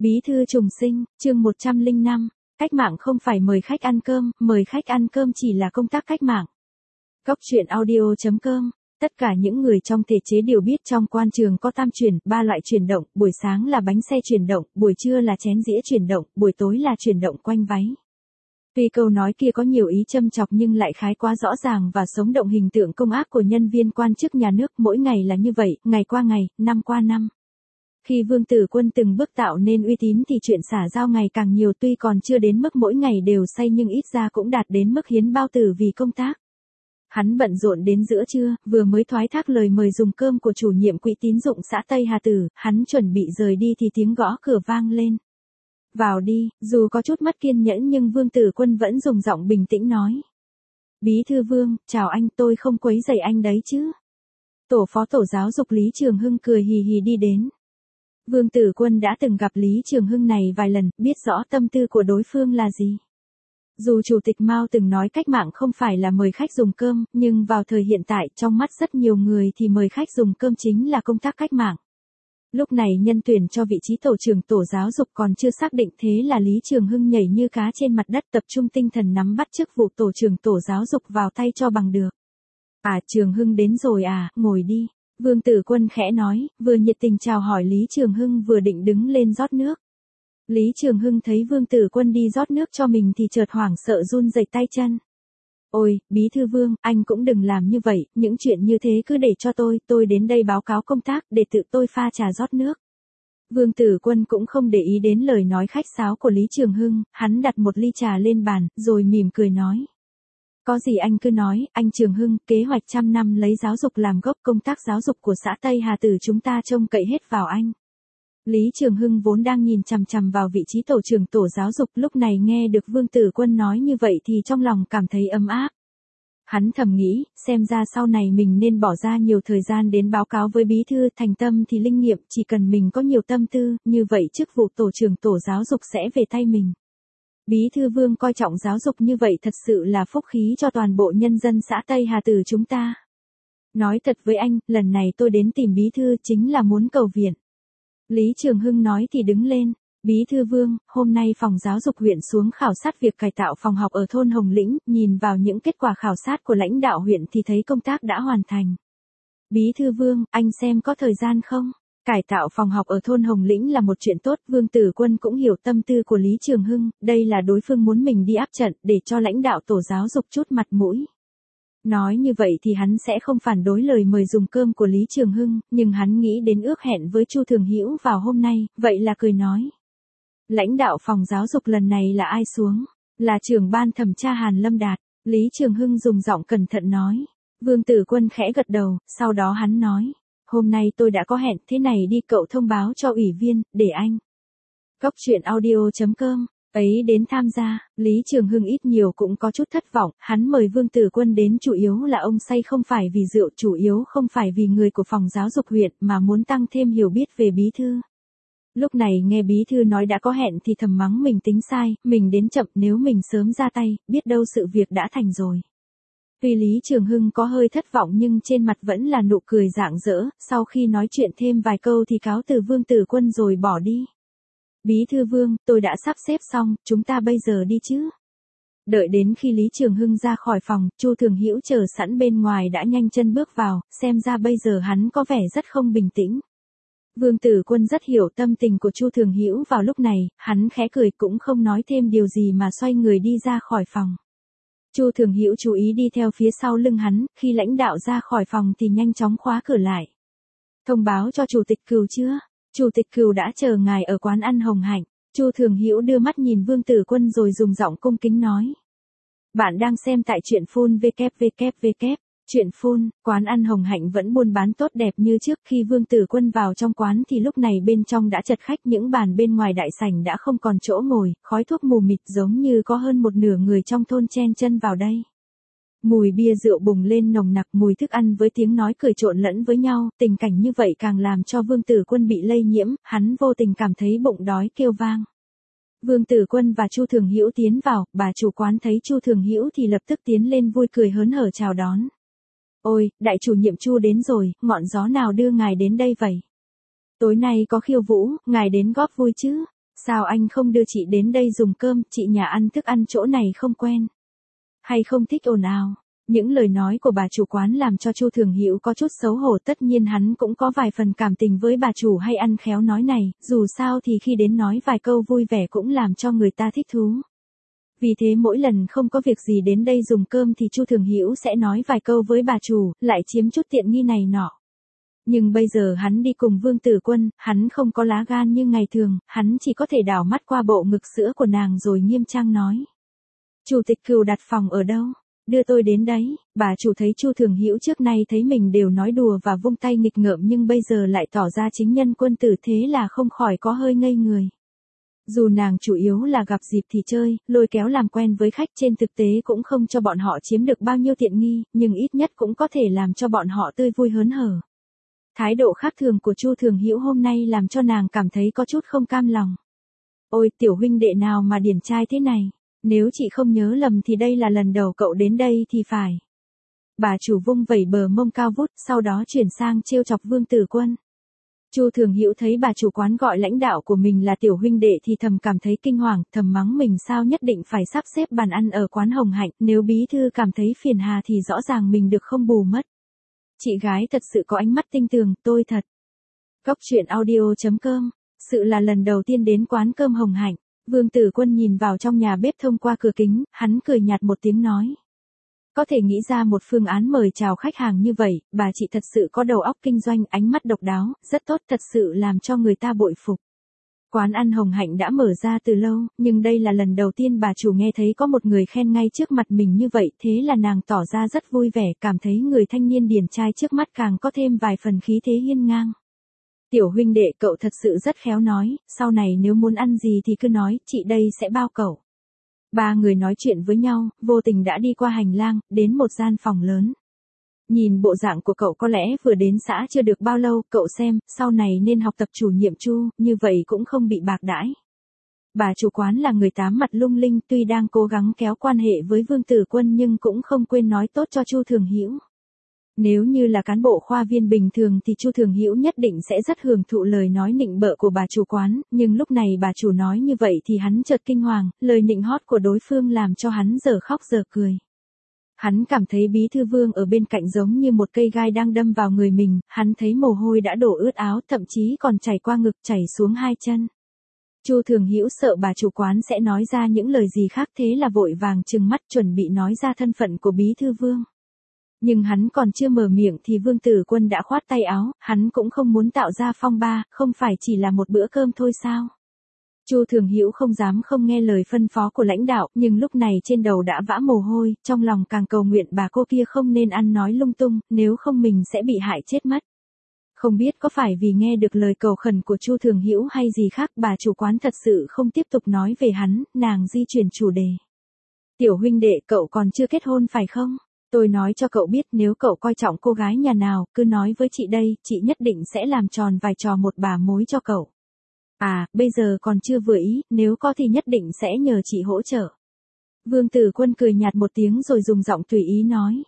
Bí thư trùng sinh, chương 105, cách mạng không phải mời khách ăn cơm, mời khách ăn cơm chỉ là công tác cách mạng. Góc truyện audio.com, tất cả những người trong thể chế đều biết trong quan trường có tam chuyển, ba loại chuyển động, buổi sáng là bánh xe chuyển động, buổi trưa là chén dĩa chuyển động, buổi tối là chuyển động quanh váy. Tuy câu nói kia có nhiều ý châm chọc nhưng lại khái quá rõ ràng và sống động hình tượng công ác của nhân viên quan chức nhà nước, mỗi ngày là như vậy, ngày qua ngày, năm qua năm. Khi Vương Tử Quân từng bước tạo nên uy tín thì chuyện xả giao ngày càng nhiều, tuy còn chưa đến mức mỗi ngày đều say nhưng ít ra cũng đạt đến mức hiến bao tử vì công tác. Hắn bận rộn đến giữa trưa, vừa mới thoái thác lời mời dùng cơm của chủ nhiệm quỹ tín dụng xã Tây Hà Tử, hắn chuẩn bị rời đi thì tiếng gõ cửa vang lên. Vào đi, dù có chút mất kiên nhẫn nhưng Vương Tử Quân vẫn dùng giọng bình tĩnh nói. Bí thư Vương, chào anh, tôi không quấy rầy anh đấy chứ. Tổ phó tổ giáo dục Lý Trường Hưng cười hì hì đi đến. Vương Tử Quân đã từng gặp Lý Trường Hưng này vài lần, biết rõ tâm tư của đối phương là gì. Dù Chủ tịch Mao từng nói cách mạng không phải là mời khách dùng cơm, nhưng vào thời hiện tại trong mắt rất nhiều người thì mời khách dùng cơm chính là công tác cách mạng. Lúc này nhân tuyển cho vị trí tổ trưởng tổ giáo dục còn chưa xác định, thế là Lý Trường Hưng nhảy như cá trên mặt đất, tập trung tinh thần nắm bắt chức vụ tổ trưởng tổ giáo dục vào tay cho bằng được. À, Trường Hưng đến rồi à, ngồi đi. Vương Tử Quân khẽ nói, vừa nhiệt tình chào hỏi Lý Trường Hưng vừa định đứng lên rót nước. Lý Trường Hưng thấy Vương Tử Quân đi rót nước cho mình thì chợt hoảng sợ run rẩy tay chân. Ôi, Bí thư Vương, anh cũng đừng làm như vậy, những chuyện như thế cứ để cho tôi đến đây báo cáo công tác để tự tôi pha trà rót nước. Vương Tử Quân cũng không để ý đến lời nói khách sáo của Lý Trường Hưng, hắn đặt một ly trà lên bàn, rồi mỉm cười nói. Có gì anh cứ nói, anh Trường Hưng, kế hoạch 100 năm lấy giáo dục làm gốc, công tác giáo dục của xã Tây Hà Tử chúng ta trông cậy hết vào anh. Lý Trường Hưng vốn đang nhìn chằm chằm vào vị trí tổ trưởng tổ giáo dục, lúc này nghe được Vương Tử Quân nói như vậy thì trong lòng cảm thấy ấm áp. Hắn thầm nghĩ, xem ra sau này mình nên bỏ ra nhiều thời gian đến báo cáo với bí thư, thành tâm thì linh nghiệm, chỉ cần mình có nhiều tâm tư, như vậy chức vụ tổ trưởng tổ giáo dục sẽ về tay mình. Bí thư Vương coi trọng giáo dục như vậy thật sự là phúc khí cho toàn bộ nhân dân xã Tây Hà Tử chúng ta. Nói thật với anh, lần này tôi đến tìm bí thư chính là muốn cầu viện. Lý Trường Hưng nói thì đứng lên. Bí thư Vương, hôm nay phòng giáo dục huyện xuống khảo sát việc cải tạo phòng học ở thôn Hồng Lĩnh, nhìn vào những kết quả khảo sát của lãnh đạo huyện thì thấy công tác đã hoàn thành. Bí thư Vương, anh xem có thời gian không? Cải tạo phòng học ở thôn Hồng Lĩnh là một chuyện tốt, Vương Tử Quân cũng hiểu tâm tư của Lý Trường Hưng, đây là đối phương muốn mình đi áp trận để cho lãnh đạo tổ giáo dục chút mặt mũi. Nói như vậy thì hắn sẽ không phản đối lời mời dùng cơm của Lý Trường Hưng, nhưng hắn nghĩ đến ước hẹn với Chu Thường Hữu vào hôm nay, vậy là cười nói. Lãnh đạo phòng giáo dục lần này là ai xuống? Là trưởng ban thẩm tra Hàn Lâm Đạt. Lý Trường Hưng dùng giọng cẩn thận nói. Vương Tử Quân khẽ gật đầu, sau đó hắn nói. Hôm nay tôi đã có hẹn, thế này đi cậu thông báo cho ủy viên, để anh. Góc truyện audio.com ấy đến tham gia. Lý Trường Hưng ít nhiều cũng có chút thất vọng, hắn mời Vương Tử Quân đến chủ yếu là ông say không phải vì rượu, chủ yếu không phải vì người của phòng giáo dục huyện mà muốn tăng thêm hiểu biết về bí thư. Lúc này nghe bí thư nói đã có hẹn thì thầm mắng mình tính sai, mình đến chậm, nếu mình sớm ra tay, biết đâu sự việc đã thành rồi. Tuy Lý Trường Hưng có hơi thất vọng nhưng trên mặt vẫn là nụ cười rạng rỡ, sau khi nói chuyện thêm vài câu thì cáo từ Vương Tử Quân rồi bỏ đi. Bí thư Vương, tôi đã sắp xếp xong, chúng ta bây giờ đi chứ? Đợi đến khi Lý Trường Hưng ra khỏi phòng, Chu Thường Hữu chờ sẵn bên ngoài đã nhanh chân bước vào, xem ra bây giờ hắn có vẻ rất không bình tĩnh. Vương Tử Quân rất hiểu tâm tình của Chu Thường Hữu vào lúc này, hắn khẽ cười cũng không nói thêm điều gì mà xoay người đi ra khỏi phòng. Chu Thường Hữu chú ý đi theo phía sau lưng hắn, khi lãnh đạo ra khỏi phòng thì nhanh chóng khóa cửa lại. Thông báo cho Chủ tịch Cừu chưa? Chủ tịch Cừu đã chờ ngài ở quán ăn Hồng Hạnh. Chu Thường Hữu đưa mắt nhìn Vương Tử Quân rồi dùng giọng cung kính nói. Bạn đang xem tại truyện phun www. Chuyện phun, quán ăn Hồng Hạnh vẫn buôn bán tốt đẹp như trước, khi Vương Tử Quân vào trong quán thì lúc này bên trong đã chật khách, những bàn bên ngoài đại sảnh đã không còn chỗ ngồi, khói thuốc mù mịt giống như có hơn một nửa người trong thôn chen chân vào đây. Mùi bia rượu bùng lên nồng nặc, mùi thức ăn với tiếng nói cười trộn lẫn với nhau, tình cảnh như vậy càng làm cho Vương Tử Quân bị lây nhiễm, hắn vô tình cảm thấy bụng đói kêu vang. Vương Tử Quân và Chu Thường Hữu tiến vào, bà chủ quán thấy Chu Thường Hữu thì lập tức tiến lên vui cười hớn hở chào đón. Ôi, đại chủ nhiệm Chu đến rồi, ngọn gió nào đưa ngài đến đây vậy? Tối nay có khiêu vũ, ngài đến góp vui chứ? Sao anh không đưa chị đến đây dùng cơm, chị nhà ăn thức ăn chỗ này không quen. Hay không thích ồn ào. Những lời nói của bà chủ quán làm cho Chu Thường Hữu có chút xấu hổ, tất nhiên hắn cũng có vài phần cảm tình với bà chủ hay ăn khéo nói này, dù sao thì khi đến nói vài câu vui vẻ cũng làm cho người ta thích thú. Vì thế mỗi lần không có việc gì đến đây dùng cơm thì Chu Thường Hữu sẽ nói vài câu với bà chủ, lại chiếm chút tiện nghi này nọ. Nhưng bây giờ hắn đi cùng Vương Tử Quân, hắn không có lá gan như ngày thường, hắn chỉ có thể đảo mắt qua bộ ngực sữa của nàng rồi nghiêm trang nói. Chủ tịch Cừu đặt phòng ở đâu? Đưa tôi đến đấy. Bà chủ thấy Chu Thường Hữu trước nay thấy mình đều nói đùa và vung tay nghịch ngợm nhưng bây giờ lại tỏ ra chính nhân quân tử, thế là không khỏi có hơi ngây người. Dù nàng chủ yếu là gặp dịp thì chơi, lôi kéo làm quen với khách, trên thực tế cũng không cho bọn họ chiếm được bao nhiêu tiện nghi, nhưng ít nhất cũng có thể làm cho bọn họ tươi vui hớn hở. Thái độ khác thường của Chu Thường Hữu hôm nay làm cho nàng cảm thấy có chút không cam lòng. Ôi, tiểu huynh đệ nào mà điển trai thế này, nếu chị không nhớ lầm thì đây là lần đầu cậu đến đây thì phải. Bà chủ vung vẩy bờ mông cao vút, sau đó chuyển sang trêu chọc Vương Tử Quân. Chu Thường Hữu thấy bà chủ quán gọi lãnh đạo của mình là tiểu huynh đệ thì thầm cảm thấy kinh hoàng, thầm mắng mình sao nhất định phải sắp xếp bàn ăn ở quán Hồng Hạnh, nếu bí thư cảm thấy phiền hà thì rõ ràng mình được không bù mất. Chị gái thật sự có ánh mắt tinh tường, tôi thật. Góc truyện audio.com, sự là lần đầu tiên đến quán cơm Hồng Hạnh, Vương Tử Quân nhìn vào trong nhà bếp thông qua cửa kính, hắn cười nhạt một tiếng nói. Có thể nghĩ ra một phương án mời chào khách hàng như vậy, bà chị thật sự có đầu óc kinh doanh, ánh mắt độc đáo, rất tốt, thật sự làm cho người ta bội phục. Quán ăn Hồng Hạnh đã mở ra từ lâu, nhưng đây là lần đầu tiên bà chủ nghe thấy có một người khen ngay trước mặt mình như vậy, thế là nàng tỏ ra rất vui vẻ, cảm thấy người thanh niên điển trai trước mắt càng có thêm vài phần khí thế hiên ngang. Tiểu huynh đệ, cậu thật sự rất khéo nói, sau này nếu muốn ăn gì thì cứ nói, chị đây sẽ bao cậu. Ba người nói chuyện với nhau, vô tình đã đi qua hành lang, đến một gian phòng lớn. Nhìn bộ dạng của cậu có lẽ vừa đến xã chưa được bao lâu, cậu xem, sau này nên học tập chủ nhiệm Chu, như vậy cũng không bị bạc đãi. Bà chủ quán là người tám mặt lung linh, tuy đang cố gắng kéo quan hệ với Vương Tử Quân nhưng cũng không quên nói tốt cho Chu Thường Hữu. Nếu như là cán bộ khoa viên bình thường thì Chu Thường Hữu nhất định sẽ rất hưởng thụ lời nói nịnh bợ của bà chủ quán, nhưng lúc này bà chủ nói như vậy thì hắn chợt kinh hoàng, lời nịnh hót của đối phương làm cho hắn giờ khóc giờ cười. Hắn cảm thấy bí thư Vương ở bên cạnh giống như một cây gai đang đâm vào người mình, hắn thấy mồ hôi đã đổ ướt áo, thậm chí còn chảy qua ngực, chảy xuống hai chân. Chu Thường Hữu sợ bà chủ quán sẽ nói ra những lời gì khác, thế là vội vàng trừng mắt chuẩn bị nói ra thân phận của bí thư Vương. Nhưng hắn còn chưa mở miệng thì Vương Tử Quân đã khoát tay áo, hắn cũng không muốn tạo ra phong ba, không phải chỉ là một bữa cơm thôi sao? Chu Thường Hữu không dám không nghe lời phân phó của lãnh đạo, nhưng lúc này trên đầu đã vã mồ hôi, trong lòng càng cầu nguyện bà cô kia không nên ăn nói lung tung, nếu không mình sẽ bị hại chết mất. Không biết có phải vì nghe được lời cầu khẩn của Chu Thường Hữu hay gì khác, bà chủ quán thật sự không tiếp tục nói về hắn, nàng di chuyển chủ đề. Tiểu huynh đệ, cậu còn chưa kết hôn phải không? Tôi nói cho cậu biết, nếu cậu coi trọng cô gái nhà nào, cứ nói với chị đây, chị nhất định sẽ làm tròn vài trò một bà mối cho cậu. À, bây giờ còn chưa vừa ý, nếu có thì nhất định sẽ nhờ chị hỗ trợ. Vương Tử Quân cười nhạt một tiếng rồi dùng giọng tùy ý nói.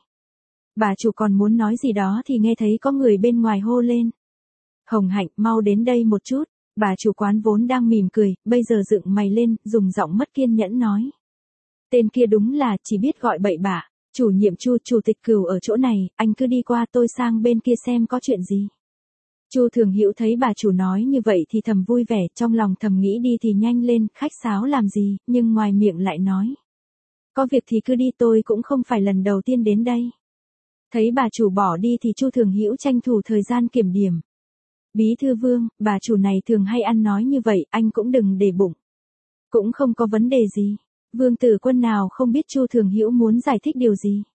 Bà chủ còn muốn nói gì đó thì nghe thấy có người bên ngoài hô lên. Hồng Hạnh, mau đến đây một chút. Bà chủ quán vốn đang mỉm cười, bây giờ dựng mày lên, dùng giọng mất kiên nhẫn nói. Tên kia đúng là chỉ biết gọi bậy bạ. Chủ nhiệm Chu, chủ tịch Cừu ở chỗ này, anh cứ đi qua, tôi sang bên kia xem có chuyện gì. Chu Thường Hữu thấy bà chủ nói như vậy thì thầm vui vẻ, trong lòng thầm nghĩ đi thì nhanh lên, khách sáo làm gì, nhưng ngoài miệng lại nói. Có việc thì cứ đi, tôi cũng không phải lần đầu tiên đến đây. Thấy bà chủ bỏ đi thì Chu Thường Hữu tranh thủ thời gian kiểm điểm. Bí thư Vương, bà chủ này thường hay ăn nói như vậy, anh cũng đừng để bụng. Cũng không có vấn đề gì. Vương Tử Quân nào không biết Chu Thường Hữu muốn giải thích điều gì.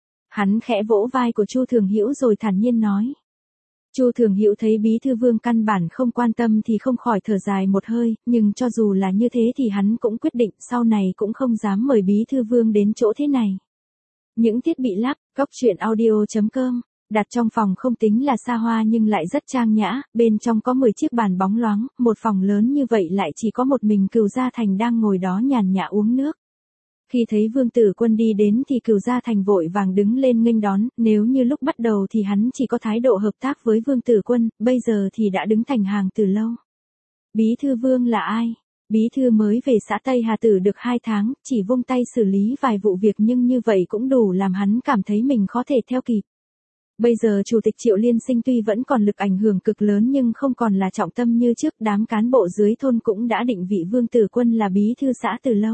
Hắn khẽ vỗ vai của Chu Thường Hữu rồi thản nhiên nói. Chu Thường Hữu thấy bí thư Vương căn bản không quan tâm thì không khỏi thở dài một hơi, nhưng cho dù là như thế thì hắn cũng quyết định sau này cũng không dám mời bí thư Vương đến chỗ thế này. Những thiết bị lắp, góc truyện audio.com, đặt trong phòng không tính là xa hoa nhưng lại rất trang nhã, bên trong có 10 chiếc bàn bóng loáng, một phòng lớn như vậy lại chỉ có một mình Cừu Gia Thành đang ngồi đó nhàn nhã uống nước. Khi thấy Vương Tử Quân đi đến thì Cừu Gia Thành vội vàng đứng lên nghênh đón, nếu như lúc bắt đầu thì hắn chỉ có thái độ hợp tác với Vương Tử Quân, bây giờ thì đã đứng thành hàng từ lâu. Bí thư Vương là ai? Bí thư mới về xã Tây Hà Tử được 2 tháng, chỉ vung tay xử lý vài vụ việc nhưng như vậy cũng đủ làm hắn cảm thấy mình khó thể theo kịp. Bây giờ Chủ tịch Triệu Liên Sinh tuy vẫn còn lực ảnh hưởng cực lớn nhưng không còn là trọng tâm như trước, đám cán bộ dưới thôn cũng đã định vị Vương Tử Quân là bí thư xã từ lâu.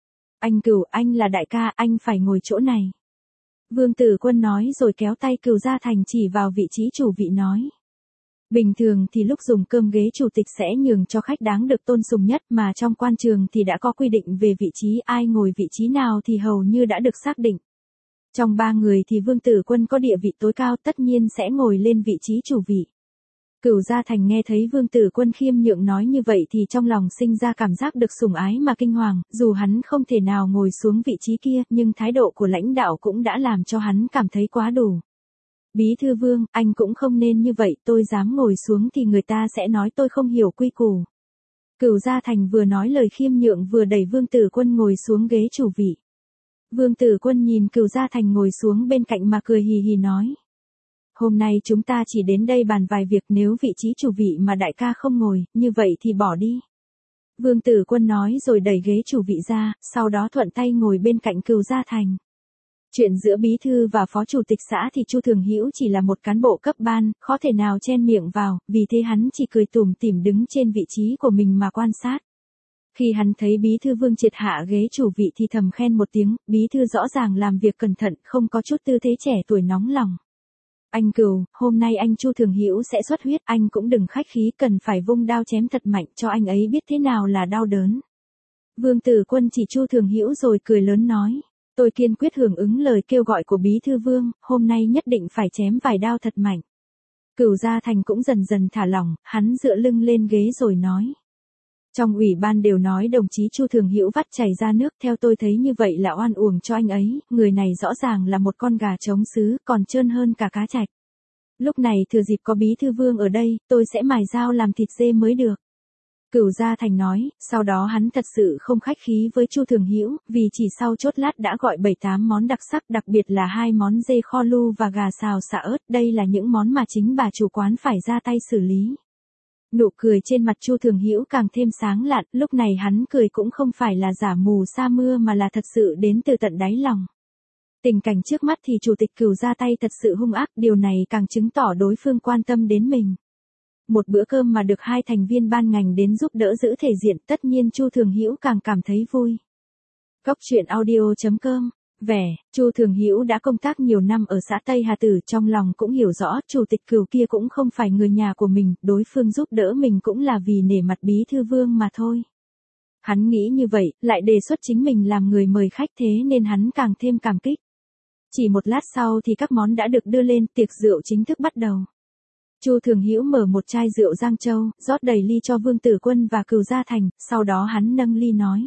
Anh Cửu, anh là đại ca, anh phải ngồi chỗ này. Vương Tử Quân nói rồi kéo tay Cửu Gia Thành chỉ vào vị trí chủ vị nói. Bình thường thì lúc dùng cơm ghế chủ tịch sẽ nhường cho khách đáng được tôn sùng nhất, mà trong quan trường thì đã có quy định về vị trí, ai ngồi vị trí nào thì hầu như đã được xác định. Trong 3 người thì Vương Tử Quân có địa vị tối cao, tất nhiên sẽ ngồi lên vị trí chủ vị. Cửu Gia Thành nghe thấy Vương Tử Quân khiêm nhượng nói như vậy thì trong lòng sinh ra cảm giác được sủng ái mà kinh hoàng, dù hắn không thể nào ngồi xuống vị trí kia, nhưng thái độ của lãnh đạo cũng đã làm cho hắn cảm thấy quá đủ. Bí thư Vương, anh cũng không nên như vậy, tôi dám ngồi xuống thì người ta sẽ nói tôi không hiểu quy củ. Cửu Gia Thành vừa nói lời khiêm nhượng vừa đẩy Vương Tử Quân ngồi xuống ghế chủ vị. Vương Tử Quân nhìn Cửu Gia Thành ngồi xuống bên cạnh mà cười hì hì nói. Hôm nay chúng ta chỉ đến đây bàn vài việc, nếu vị trí chủ vị mà đại ca không ngồi, như vậy thì bỏ đi. Vương Tử Quân nói rồi đẩy ghế chủ vị ra, sau đó thuận tay ngồi bên cạnh Cửu Gia Thành. Chuyện giữa bí thư và phó chủ tịch xã thì Chu Thường Hữu chỉ là một cán bộ cấp ban, khó thể nào chen miệng vào, vì thế hắn chỉ cười tủm tỉm đứng trên vị trí của mình mà quan sát. Khi hắn thấy bí thư Vương triệt hạ ghế chủ vị thì thầm khen một tiếng, bí thư rõ ràng làm việc cẩn thận, không có chút tư thế trẻ tuổi nóng lòng. Anh Cửu, hôm nay anh Chu Thường Hữu sẽ xuất huyết, anh cũng đừng khách khí, cần phải vung đao chém thật mạnh cho anh ấy biết thế nào là đau đớn. Vương Tử Quân chỉ Chu Thường Hữu rồi cười lớn nói. Tôi kiên quyết hưởng ứng lời kêu gọi của bí thư Vương, hôm nay nhất định phải chém vài đao thật mạnh. Cửu Gia Thành cũng dần dần thả lỏng, hắn dựa lưng lên ghế rồi nói. Trong ủy ban đều nói đồng chí Chu Thường Hữu vắt chảy ra nước, theo tôi thấy như vậy là oan uổng cho anh ấy, người này rõ ràng là một con gà trống xứ, còn trơn hơn cả cá trạch. Lúc này thừa dịp có bí thư Vương ở đây, tôi sẽ mài dao làm thịt dê mới được. Cửu Gia Thành nói, sau đó hắn thật sự không khách khí với Chu Thường Hữu, vì chỉ sau chốt lát đã gọi 7-8 món đặc sắc, đặc biệt là 2 món dê kho lu và gà xào xả ớt, đây là những món mà chính bà chủ quán phải ra tay xử lý. Nụ cười trên mặt Chu Thường Hữu càng thêm sáng lạn, lúc này hắn cười cũng không phải là giả mù sa mưa mà là thật sự đến từ tận đáy lòng. Tình cảnh trước mắt thì chủ tịch Cửu ra tay thật sự hung ác, điều này càng chứng tỏ đối phương quan tâm đến mình. Một bữa cơm mà được 2 thành viên ban ngành đến giúp đỡ giữ thể diện, tất nhiên Chu Thường Hữu càng cảm thấy vui. Góc truyện audio.com. Vẻ, Chu Thường Hữu đã công tác nhiều năm ở xã Tây Hà Tử, trong lòng cũng hiểu rõ chủ tịch Cửu kia cũng không phải người nhà của mình, đối phương giúp đỡ mình cũng là vì nể mặt bí thư Vương mà thôi. Hắn nghĩ như vậy, lại đề xuất chính mình làm người mời khách, thế nên hắn càng thêm cảm kích. Chỉ một lát sau thì các món đã được đưa lên, tiệc rượu chính thức bắt đầu. Chu Thường Hữu mở một chai rượu Giang Châu, rót đầy ly cho Vương Tử Quân và Cửu Gia Thành, sau đó hắn nâng ly nói.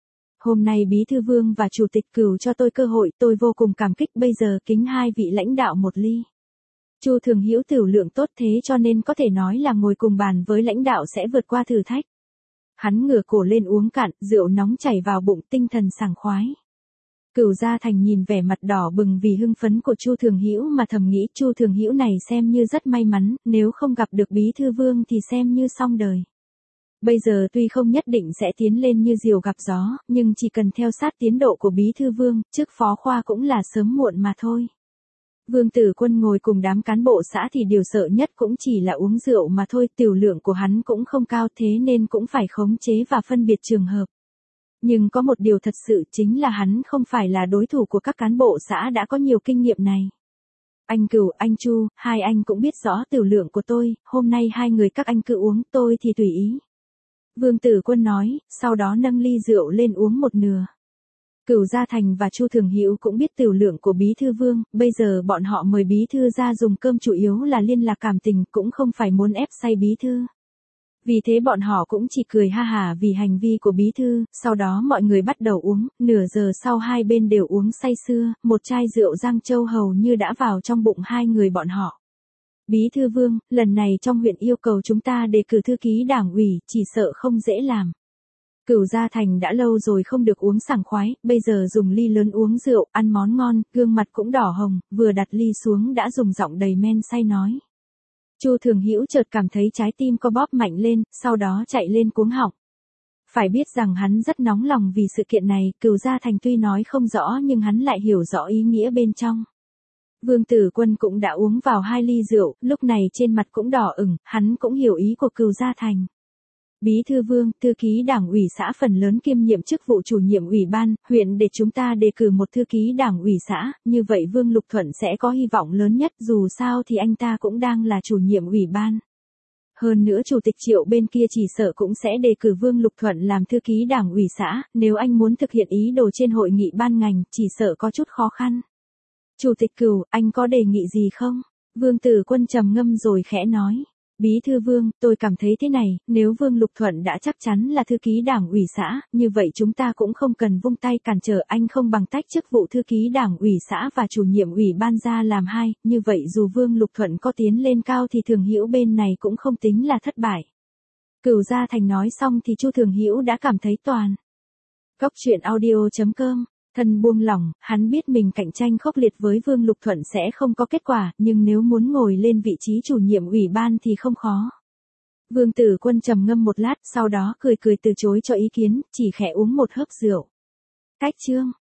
Hôm nay bí thư Vương và chủ tịch Cửu cho tôi cơ hội, tôi vô cùng cảm kích, bây giờ kính 2 vị lãnh đạo một ly. Chu Thường Hữu tiểu lượng tốt thế cho nên có thể nói là ngồi cùng bàn với lãnh đạo sẽ vượt qua thử thách. Hắn ngửa cổ lên uống cạn, rượu nóng chảy vào bụng, tinh thần sảng khoái. Cửu Gia Thành nhìn vẻ mặt đỏ bừng vì hưng phấn của Chu Thường Hữu mà thầm nghĩ Chu Thường Hữu này xem như rất may mắn, nếu không gặp được bí thư Vương thì xem như xong đời. Bây giờ tuy không nhất định sẽ tiến lên như diều gặp gió, nhưng chỉ cần theo sát tiến độ của bí thư Vương, chức phó khoa cũng là sớm muộn mà thôi. Vương Tử Quân ngồi cùng đám cán bộ xã thì điều sợ nhất cũng chỉ là uống rượu mà thôi, tiểu lượng của hắn cũng không cao thế nên cũng phải khống chế và phân biệt trường hợp. Nhưng có một điều thật sự chính là hắn không phải là đối thủ của các cán bộ xã đã có nhiều kinh nghiệm này. Anh Cửu, anh Chu, hai anh cũng biết rõ tiểu lượng của tôi, hôm nay 2 người các anh cứ uống, tôi thì tùy ý. Vương Tử Quân nói, sau đó nâng ly rượu lên uống một nửa. Cửu Gia Thành và Chu Thường Hữu cũng biết tiểu lượng của bí thư Vương, bây giờ bọn họ mời bí thư ra dùng cơm chủ yếu là liên lạc cảm tình, cũng không phải muốn ép say bí thư. Vì thế bọn họ cũng chỉ cười ha hả vì hành vi của bí thư, sau đó mọi người bắt đầu uống, nửa giờ sau hai bên đều uống say sưa, một chai rượu Giang Châu hầu như đã vào trong bụng 2 người bọn họ. Bí thư Vương, lần này trong huyện yêu cầu chúng ta đề cử thư ký đảng ủy, chỉ sợ không dễ làm. Cửu Gia Thành đã lâu rồi không được uống sảng khoái, bây giờ dùng ly lớn uống rượu, ăn món ngon, gương mặt cũng đỏ hồng, vừa đặt ly xuống đã dùng giọng đầy men say nói. Chu Thường Hữu chợt cảm thấy trái tim co bóp mạnh lên, sau đó chạy lên cuống họng. Phải biết rằng hắn rất nóng lòng vì sự kiện này, Cửu Gia Thành tuy nói không rõ nhưng hắn lại hiểu rõ ý nghĩa bên trong. Vương Tử Quân cũng đã uống vào 2 ly rượu, lúc này trên mặt cũng đỏ ửng, hắn cũng hiểu ý của Cửu Gia Thành. Bí thư Vương, thư ký đảng ủy xã phần lớn kiêm nhiệm chức vụ chủ nhiệm ủy ban, huyện để chúng ta đề cử một thư ký đảng ủy xã, như vậy Vương Lục Thuận sẽ có hy vọng lớn nhất, dù sao thì anh ta cũng đang là chủ nhiệm ủy ban. Hơn nữa Chủ tịch Triệu bên kia chỉ sợ cũng sẽ đề cử Vương Lục Thuận làm thư ký đảng ủy xã, nếu anh muốn thực hiện ý đồ trên hội nghị ban ngành, chỉ sợ có chút khó khăn. Chủ tịch Cửu, anh có đề nghị gì không? Vương Tử Quân trầm ngâm rồi khẽ nói. Bí thư Vương, tôi cảm thấy thế này, nếu Vương Lục Thuận đã chắc chắn là thư ký đảng ủy xã, như vậy chúng ta cũng không cần vung tay cản trở, anh không bằng tách chức vụ thư ký đảng ủy xã và chủ nhiệm ủy ban ra làm hai, như vậy dù Vương Lục Thuận có tiến lên cao thì Thường Hữu bên này cũng không tính là thất bại. Cửu Gia Thành nói xong thì Chu Thường Hữu đã cảm thấy toàn. Góc truyện audio.com. Thân buông lỏng, hắn biết mình cạnh tranh khốc liệt với Vương Lục Thuận sẽ không có kết quả, nhưng nếu muốn ngồi lên vị trí chủ nhiệm ủy ban thì không khó. Vương Tử Quân trầm ngâm một lát, sau đó cười cười từ chối cho ý kiến, chỉ khẽ uống một hớp rượu. Cách chương